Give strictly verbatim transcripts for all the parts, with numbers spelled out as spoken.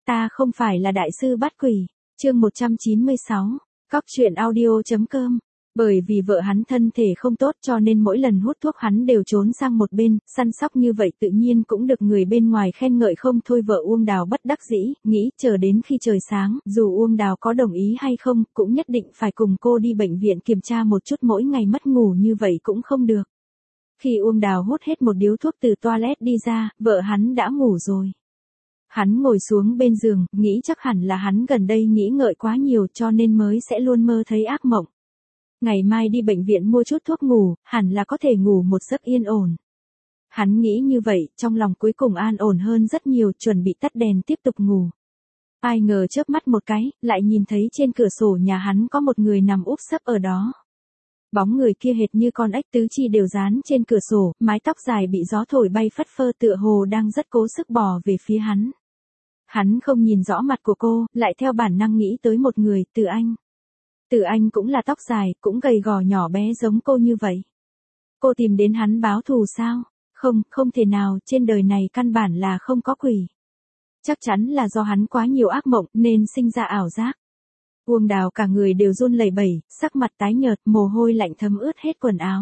ta không phải là đại sư bắt quỷ. Chương một trăm chín mươi sáu, cóc truyện audio chấm com. Bởi vì vợ hắn thân thể không tốt cho nên mỗi lần hút thuốc hắn đều trốn sang một bên, săn sóc như vậy tự nhiên cũng được người bên ngoài khen ngợi không thôi. Vợ Uông Đào bất đắc dĩ, nghĩ chờ đến khi trời sáng, dù Uông Đào có đồng ý hay không, cũng nhất định phải cùng cô đi bệnh viện kiểm tra một chút, mỗi ngày mất ngủ như vậy cũng không được. Khi Uông Đào hút hết một điếu thuốc từ toilet đi ra, vợ hắn đã ngủ rồi. Hắn ngồi xuống bên giường, nghĩ chắc hẳn là hắn gần đây nghĩ ngợi quá nhiều cho nên mới sẽ luôn mơ thấy ác mộng. Ngày mai đi bệnh viện mua chút thuốc ngủ, hẳn là có thể ngủ một giấc yên ổn. Hắn nghĩ như vậy, trong lòng cuối cùng an ổn hơn rất nhiều, chuẩn bị tắt đèn tiếp tục ngủ. Ai ngờ chớp mắt một cái, lại nhìn thấy trên cửa sổ nhà hắn có một người nằm úp sấp ở đó. Bóng người kia hệt như con ếch, tứ chi đều dán trên cửa sổ, mái tóc dài bị gió thổi bay phất phơ, tựa hồ đang rất cố sức bò về phía hắn. Hắn không nhìn rõ mặt của cô, lại theo bản năng nghĩ tới một người, Từ Anh. Từ Anh cũng là tóc dài, cũng gầy gò nhỏ bé giống cô như vậy. Cô tìm đến hắn báo thù sao? Không, không thể nào, trên đời này căn bản là không có quỷ. Chắc chắn là do hắn quá nhiều ác mộng nên sinh ra ảo giác. Uông Đào cả người đều run lẩy bẩy, sắc mặt tái nhợt, mồ hôi lạnh thấm ướt hết quần áo.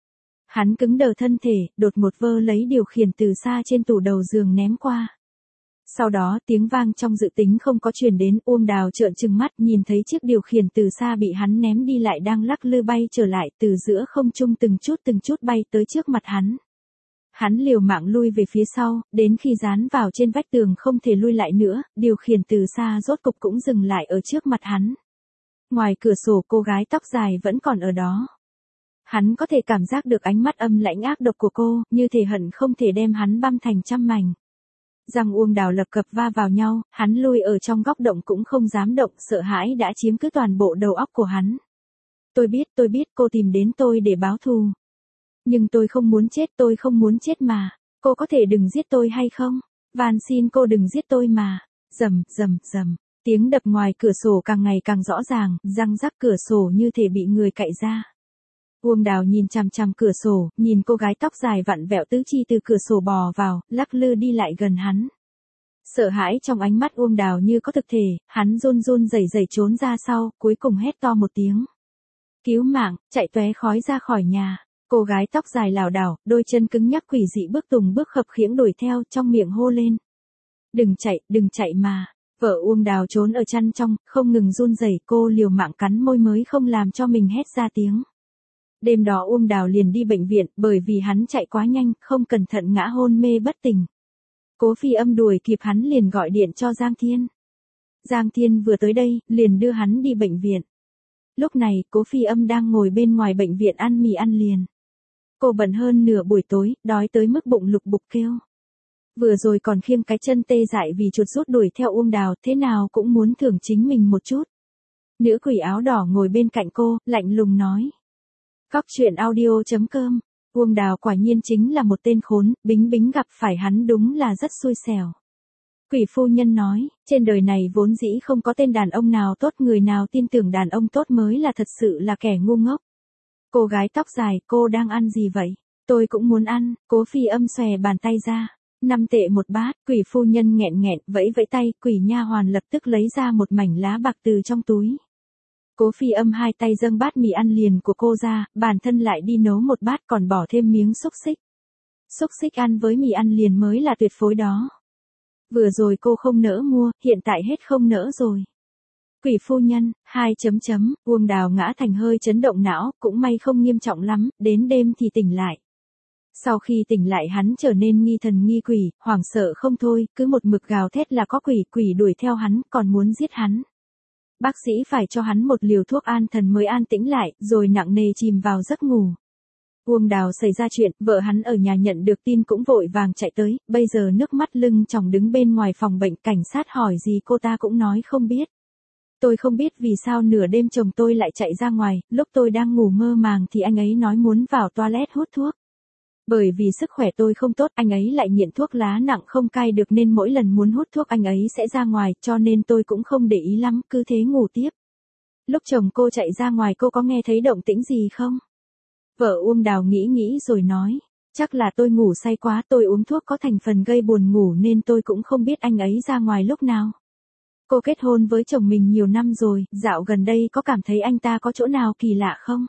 Hắn cứng đờ thân thể, đột ngột vơ lấy điều khiển từ xa trên tủ đầu giường ném qua. Sau đó tiếng vang trong dự tính không có truyền đến, Uông Đào trợn trừng mắt nhìn thấy chiếc điều khiển từ xa bị hắn ném đi lại đang lắc lư bay trở lại từ giữa không trung, từng chút từng chút bay tới trước mặt hắn. Hắn liều mạng lui về phía sau, đến khi dán vào trên vách tường không thể lui lại nữa, điều khiển từ xa rốt cục cũng dừng lại ở trước mặt hắn. Ngoài cửa sổ cô gái tóc dài vẫn còn ở đó. Hắn có thể cảm giác được ánh mắt âm lãnh ác độc của cô, như thể hận không thể đem hắn băm thành trăm mảnh. Răng Uông Đào lập cập va vào nhau, hắn lui ở trong góc động cũng không dám động, sợ hãi đã chiếm cứ toàn bộ đầu óc của hắn. Tôi biết, tôi biết cô tìm đến tôi để báo thù. Nhưng tôi không muốn chết, tôi không muốn chết mà. Cô có thể đừng giết tôi hay không? Van xin cô đừng giết tôi mà. Rầm, rầm, rầm. Tiếng đập ngoài cửa sổ càng ngày càng rõ ràng, răng rắc cửa sổ như thể bị người cạy ra. Uông Đào nhìn chằm chằm cửa sổ, nhìn cô gái tóc dài vặn vẹo tứ chi từ cửa sổ bò vào, lắc lư đi lại gần hắn. Sợ hãi trong ánh mắt Uông Đào như có thực thể, hắn run run rẩy rẩy trốn ra sau, cuối cùng hét to một tiếng. Cứu mạng, chạy tóe khói ra khỏi nhà. Cô gái tóc dài lảo đảo, đôi chân cứng nhắc quỷ dị bước tùng bước khập khiễng đuổi theo, trong miệng hô lên. Đừng chạy, đừng chạy mà. Vợ Uông Đào trốn ở chăn trong, không ngừng run rẩy, cô liều mạng cắn môi mới không làm cho mình hét ra tiếng. Đêm đó Uông Đào liền đi bệnh viện, bởi vì hắn chạy quá nhanh, không cẩn thận ngã hôn mê bất tỉnh. Cố Phi Âm đuổi kịp hắn liền gọi điện cho Giang Thiên. Giang Thiên vừa tới đây, liền đưa hắn đi bệnh viện. Lúc này, Cố Phi Âm đang ngồi bên ngoài bệnh viện ăn mì ăn liền. Cô bận hơn nửa buổi tối, đói tới mức bụng lục bục kêu. Vừa rồi còn khiêng cái chân tê dại vì chuột rút đuổi theo Uông Đào, thế nào cũng muốn thưởng chính mình một chút. Nữ quỷ áo đỏ ngồi bên cạnh cô, lạnh lùng nói. Cóc truyện audio chấm com. Uông Đào quả nhiên chính là một tên khốn, Bính Bính gặp phải hắn đúng là rất xui xẻo. Quỷ phu nhân nói, trên đời này vốn dĩ không có tên đàn ông nào tốt, người nào tin tưởng đàn ông tốt mới là thật sự là kẻ ngu ngốc. Cô gái tóc dài, cô đang ăn gì vậy? Tôi cũng muốn ăn. Cố Phi Âm xòe bàn tay ra. Năm tệ một bát, quỷ phu nhân nghẹn nghẹn, vẫy vẫy tay, quỷ nha hoàn lập tức lấy ra một mảnh lá bạc từ trong túi. Cố Phi Âm hai tay dâng bát mì ăn liền của cô ra, bản thân lại đi nấu một bát còn bỏ thêm miếng xúc xích. Xúc xích ăn với mì ăn liền mới là tuyệt phối đó. Vừa rồi cô không nỡ mua, hiện tại hết không nỡ rồi. Quỷ phu nhân, hai chấm chấm, Uông Đào ngã thành hơi chấn động não, cũng may không nghiêm trọng lắm, đến đêm thì tỉnh lại. Sau khi tỉnh lại hắn trở nên nghi thần nghi quỷ, hoảng sợ không thôi, cứ một mực gào thét là có quỷ, quỷ đuổi theo hắn, còn muốn giết hắn. Bác sĩ phải cho hắn một liều thuốc an thần mới an tĩnh lại, rồi nặng nề chìm vào giấc ngủ. Uông Đào xảy ra chuyện, vợ hắn ở nhà nhận được tin cũng vội vàng chạy tới, bây giờ nước mắt lưng tròng đứng bên ngoài phòng bệnh, cảnh sát hỏi gì cô ta cũng nói không biết. Tôi không biết vì sao nửa đêm chồng tôi lại chạy ra ngoài, lúc tôi đang ngủ mơ màng thì anh ấy nói muốn vào toilet hút thuốc. Bởi vì sức khỏe tôi không tốt, anh ấy lại nghiện thuốc lá nặng không cai được nên mỗi lần muốn hút thuốc anh ấy sẽ ra ngoài, cho nên tôi cũng không để ý lắm, cứ thế ngủ tiếp. Lúc chồng cô chạy ra ngoài cô có nghe thấy động tĩnh gì không? Vợ Uông Đào nghĩ nghĩ rồi nói, chắc là tôi ngủ say quá, tôi uống thuốc có thành phần gây buồn ngủ nên tôi cũng không biết anh ấy ra ngoài lúc nào. Cô kết hôn với chồng mình nhiều năm rồi, dạo gần đây có cảm thấy anh ta có chỗ nào kỳ lạ không?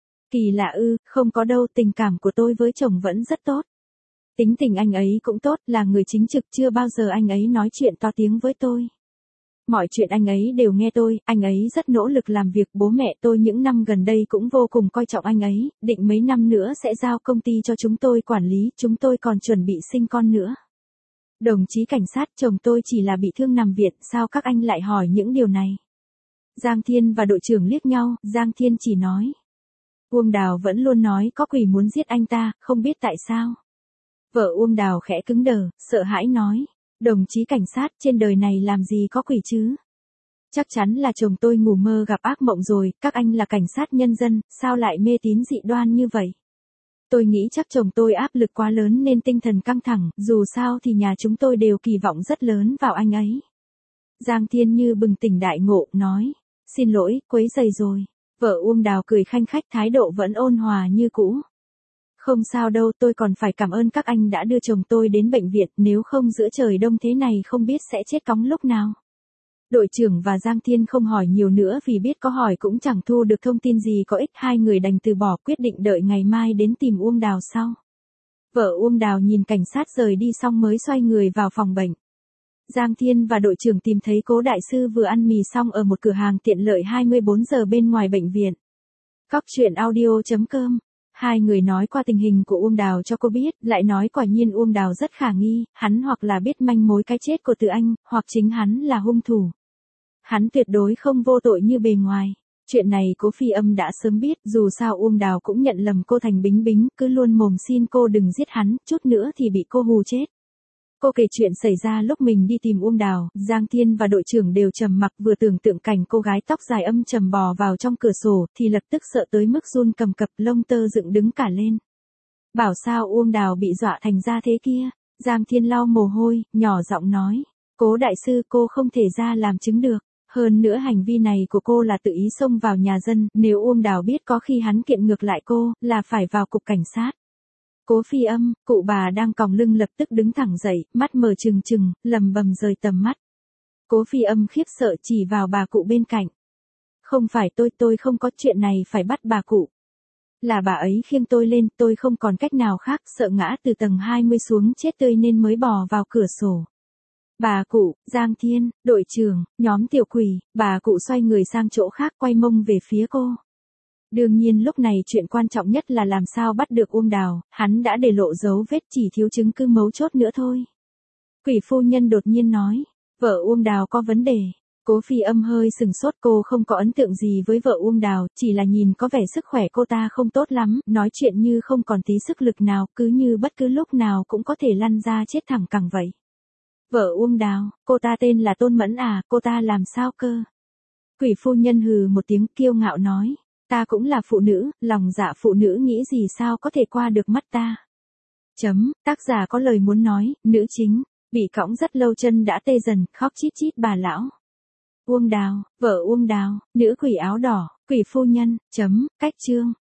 Kỳ lạ ư, không có đâu, tình cảm của tôi với chồng vẫn rất tốt. Tính tình anh ấy cũng tốt, là người chính trực, chưa bao giờ anh ấy nói chuyện to tiếng với tôi. Mọi chuyện anh ấy đều nghe tôi, anh ấy rất nỗ lực làm việc, bố mẹ tôi những năm gần đây cũng vô cùng coi trọng anh ấy, định mấy năm nữa sẽ giao công ty cho chúng tôi quản lý, chúng tôi còn chuẩn bị sinh con nữa. Đồng chí cảnh sát, chồng tôi chỉ là bị thương nằm viện, sao các anh lại hỏi những điều này? Giang Thiên và đội trưởng liếc nhau, Giang Thiên chỉ nói. Uông Đào vẫn luôn nói có quỷ muốn giết anh ta, không biết tại sao. Vợ Uông Đào khẽ cứng đờ, sợ hãi nói. Đồng chí cảnh sát, trên đời này làm gì có quỷ chứ? Chắc chắn là chồng tôi ngủ mơ gặp ác mộng rồi, các anh là cảnh sát nhân dân, sao lại mê tín dị đoan như vậy? Tôi nghĩ chắc chồng tôi áp lực quá lớn nên tinh thần căng thẳng, dù sao thì nhà chúng tôi đều kỳ vọng rất lớn vào anh ấy. Giang Thiên như bừng tỉnh đại ngộ, nói. Xin lỗi, quấy rầy rồi. Vợ Uông Đào cười khanh khách, thái độ vẫn ôn hòa như cũ. Không sao đâu, tôi còn phải cảm ơn các anh đã đưa chồng tôi đến bệnh viện, nếu không giữa trời đông thế này không biết sẽ chết cóng lúc nào. Đội trưởng và Giang Thiên không hỏi nhiều nữa vì biết có hỏi cũng chẳng thu được thông tin gì có ích, hai người đành từ bỏ, quyết định đợi ngày mai đến tìm Uông Đào sau. Vợ Uông Đào nhìn cảnh sát rời đi xong mới xoay người vào phòng bệnh. Giang Thiên và đội trưởng tìm thấy Cố đại sư vừa ăn mì xong ở một cửa hàng tiện lợi hai mươi bốn giờ bên ngoài bệnh viện. Cóc truyện audio chấm com. Hai người nói qua tình hình của Uông Đào cho cô biết, lại nói quả nhiên Uông Đào rất khả nghi, hắn hoặc là biết manh mối cái chết của Từ Anh, hoặc chính hắn là hung thủ. Hắn tuyệt đối không vô tội như bề ngoài. Chuyện này Cố Phi Âm đã sớm biết, dù sao Uông Đào cũng nhận lầm cô thành Bính Bính, cứ luôn mồm xin cô đừng giết hắn, chút nữa thì bị cô hù chết. Cô kể chuyện xảy ra lúc mình đi tìm Uông Đào, Giang Thiên và đội trưởng đều trầm mặc, vừa tưởng tượng cảnh cô gái tóc dài âm trầm bò vào trong cửa sổ, thì lập tức sợ tới mức run cầm cập, lông tơ dựng đứng cả lên. Bảo sao Uông Đào bị dọa thành ra thế kia? Giang Thiên lau mồ hôi, nhỏ giọng nói. Cố đại sư, cô không thể ra làm chứng được. Hơn nữa hành vi này của cô là tự ý xông vào nhà dân, nếu Uông Đào biết có khi hắn kiện ngược lại cô, là phải vào cục cảnh sát. Cố Phi Âm, cụ bà đang còng lưng lập tức đứng thẳng dậy, mắt mở trừng trừng, lầm bầm rời tầm mắt. Cố Phi Âm khiếp sợ chỉ vào bà cụ bên cạnh. Không phải tôi, tôi không có, chuyện này phải bắt bà cụ. Là bà ấy khiêng tôi lên, tôi không còn cách nào khác, sợ ngã từ tầng hai mươi xuống chết tươi nên mới bò vào cửa sổ. Bà cụ, Giang Thiên, đội trưởng, nhóm tiểu quỷ, bà cụ xoay người sang chỗ khác, quay mông về phía cô. Đương nhiên lúc này chuyện quan trọng nhất là làm sao bắt được Uông Đào, hắn đã để lộ dấu vết, chỉ thiếu chứng cứ mấu chốt nữa thôi. Quỷ phu nhân đột nhiên nói, vợ Uông Đào có vấn đề. Cố Phi Âm hơi sừng sốt, cô không có ấn tượng gì với vợ Uông Đào, chỉ là nhìn có vẻ sức khỏe cô ta không tốt lắm, nói chuyện như không còn tí sức lực nào, cứ như bất cứ lúc nào cũng có thể lăn ra chết thẳng cẳng vậy. Vợ Uông Đào, cô ta tên là Tôn Mẫn à, cô ta làm sao cơ? Quỷ phu nhân hừ một tiếng kiêu ngạo nói, ta cũng là phụ nữ, lòng dạ phụ nữ nghĩ gì sao có thể qua được mắt ta. Chấm, tác giả có lời muốn nói, nữ chính, bị cõng rất lâu chân đã tê dần, khóc chít chít bà lão. Uông Đào, vợ Uông Đào, nữ quỷ áo đỏ, quỷ phu nhân, chấm, cách chương.